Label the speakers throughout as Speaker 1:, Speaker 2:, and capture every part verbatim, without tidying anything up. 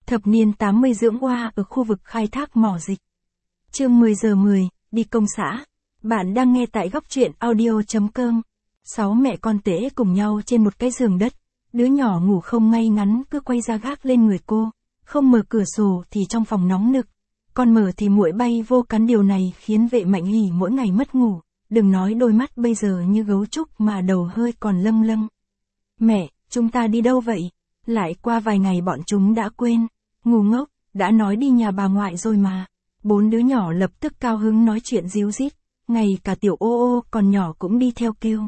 Speaker 1: Thập niên tám mươi dưỡng oa ở khu vực khai thác mỏ dịch. Chương mười giờ mười, đi công xã. Bạn đang nghe tại góc truyện audio chấm com. Sáu mẹ con tễ cùng nhau trên một cái giường đất. Đứa nhỏ ngủ không ngay ngắn cứ quay ra gác lên người cô. Không mở cửa sổ thì trong phòng nóng nực. Còn mở thì muỗi bay vô cắn, điều này khiến Vệ Mạnh Hỷ mỗi ngày mất ngủ. Đừng nói đôi mắt bây giờ như gấu trúc mà đầu hơi còn lâng lâng. Mẹ, chúng ta đi đâu vậy? Lại qua vài ngày bọn chúng đã quên. Ngu ngốc, đã nói đi nhà bà ngoại rồi mà. Bốn đứa nhỏ lập tức cao hứng nói chuyện ríu rít. Ngay cả tiểu ô ô còn nhỏ cũng đi theo kêu.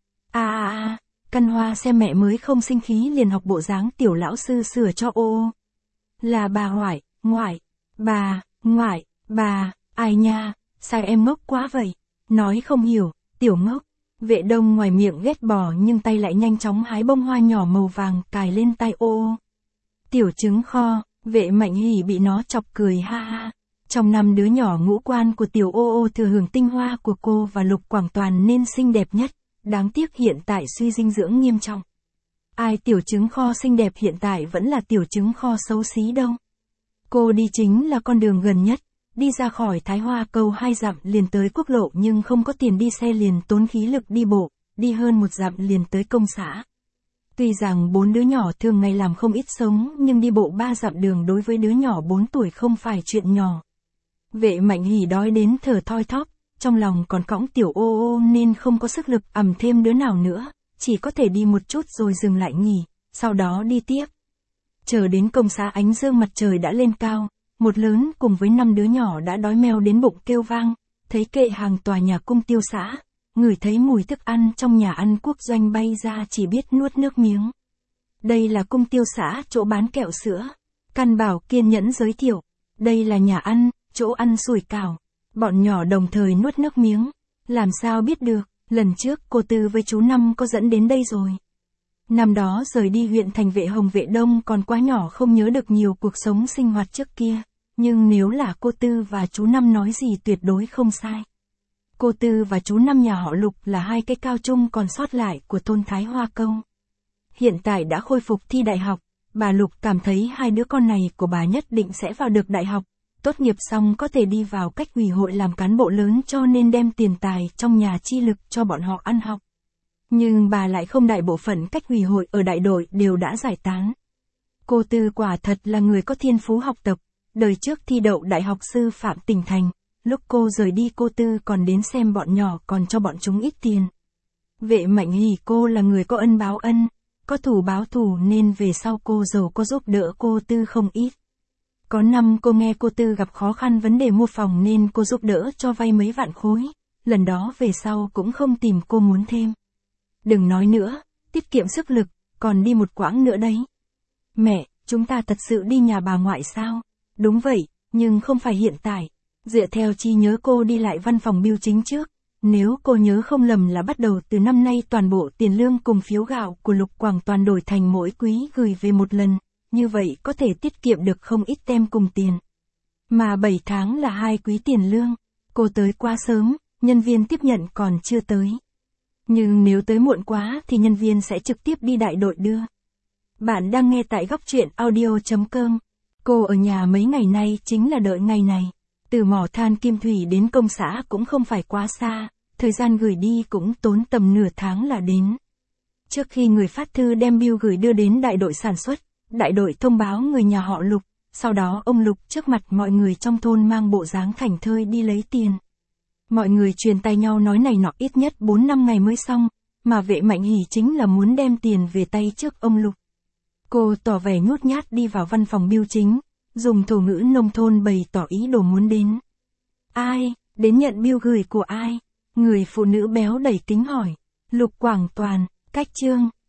Speaker 1: À à à, Căn Hoa xem mẹ mới không sinh khí liền học bộ dáng tiểu lão sư sửa cho ô ô. Là bà ngoại, ngoại, bà, ngoại, bà, ai nha, sao em ngốc quá vậy? Nói không hiểu, tiểu ngốc. Vệ Đông ngoài miệng ghét bỏ nhưng tay lại nhanh chóng hái bông hoa nhỏ màu vàng cài lên tay ô ô. Tiểu trứng kho, Vệ Mạnh Hỷ bị nó chọc cười ha ha. Trong năm đứa nhỏ ngũ quan của tiểu ô ô thừa hưởng tinh hoa của cô và Lục Quảng Toàn nên xinh đẹp nhất, đáng tiếc hiện tại suy dinh dưỡng nghiêm trọng. Ai tiểu trứng kho xinh đẹp hiện tại vẫn là tiểu trứng kho xấu xí đâu. Cô đi chính là con đường gần nhất, đi ra khỏi Thái Hoa Câu hai dặm liền tới quốc lộ nhưng không có tiền đi xe liền tốn khí lực đi bộ, đi hơn một dặm liền tới công xã. Tuy rằng bốn đứa nhỏ thường ngày làm không ít sống nhưng đi bộ ba dặm đường đối với đứa nhỏ bốn tuổi không phải chuyện nhỏ. Vệ Mạnh Hỷ đói đến thở thoi thóp, trong lòng còn cõng tiểu ô ô nên không có sức lực ẵm thêm đứa nào nữa, chỉ có thể đi một chút rồi dừng lại nghỉ, sau đó đi tiếp. Chờ đến công xã ánh dương mặt trời đã lên cao, một lớn cùng với năm đứa nhỏ đã đói meo đến bụng kêu vang, thấy kệ hàng tòa nhà cung tiêu xã, ngửi thấy mùi thức ăn trong nhà ăn quốc doanh bay ra chỉ biết nuốt nước miếng. Đây là cung tiêu xã, chỗ bán kẹo sữa. Căn Bảo kiên nhẫn giới thiệu, đây là nhà ăn, chỗ ăn sủi cảo. Bọn nhỏ đồng thời nuốt nước miếng. Làm sao biết được, lần trước cô Tư với chú Năm có dẫn đến đây rồi. Năm đó rời đi huyện thành Vệ Hồng Vệ Đông còn quá nhỏ không nhớ được nhiều cuộc sống sinh hoạt trước kia. Nhưng nếu là cô Tư và chú Năm nói gì tuyệt đối không sai. Cô Tư và chú Năm nhà họ Lục là hai cái cao trung còn sót lại của thôn Thái Hoa Câu. Hiện tại đã khôi phục thi đại học, bà Lục cảm thấy hai đứa con này của bà nhất định sẽ vào được đại học. Tốt nghiệp xong có thể đi vào cách ủy hội làm cán bộ lớn cho nên đem tiền tài trong nhà chi lực cho bọn họ ăn học. Nhưng bà lại không, đại bộ phận cách ủy hội ở đại đội đều đã giải tán. Cô Tư quả thật là người có thiên phú học tập, đời trước thi đậu đại học sư phạm tỉnh thành, lúc cô rời đi cô Tư còn đến xem bọn nhỏ còn cho bọn chúng ít tiền. Vệ Mạnh Hỷ cô là người có ân báo ân, có thù báo thù nên về sau cô giàu có giúp đỡ cô Tư không ít. Có năm cô nghe cô Tư gặp khó khăn vấn đề mua phòng nên cô giúp đỡ cho vay mấy vạn khối, lần đó về sau cũng không tìm cô muốn thêm. Đừng nói nữa, tiết kiệm sức lực, còn đi một quãng nữa đấy. Mẹ, chúng ta thật sự đi nhà bà ngoại sao? Đúng vậy, nhưng không phải hiện tại. Dựa theo trí nhớ cô đi lại văn phòng bưu chính trước. Nếu cô nhớ không lầm là bắt đầu từ năm nay toàn bộ tiền lương cùng phiếu gạo của Lục Quảng Toàn đổi thành mỗi quý gửi về một lần. Như vậy có thể tiết kiệm được không ít tem cùng tiền. Mà bảy tháng là hai quý tiền lương. Cô tới quá sớm, nhân viên tiếp nhận còn chưa tới. Nhưng nếu tới muộn quá thì nhân viên sẽ trực tiếp đi đại đội đưa. Bạn đang nghe tại góc truyện audio chấm com. Cô ở nhà mấy ngày nay chính là đợi ngày này. Từ mỏ than Kim Thủy đến công xã cũng không phải quá xa, thời gian gửi đi cũng tốn tầm nửa tháng là đến. Trước khi người phát thư đem bưu gửi đưa đến đại đội sản xuất, đại đội thông báo người nhà họ Lục, sau đó ông Lục trước mặt mọi người trong thôn mang bộ dáng thảnh thơi đi lấy tiền. Mọi người truyền tay nhau nói này nọ ít nhất bốn năm ngày mới xong, mà Vệ Mạnh Hỷ chính là muốn đem tiền về tay trước ông Lục. Cô tỏ vẻ nhút nhát đi vào văn phòng bưu chính, dùng thổ ngữ nông thôn bày tỏ ý đồ muốn đến. Ai, đến nhận bưu gửi của ai? Người phụ nữ béo đẩy kính hỏi. Lục Quảng Toàn, cách Trương,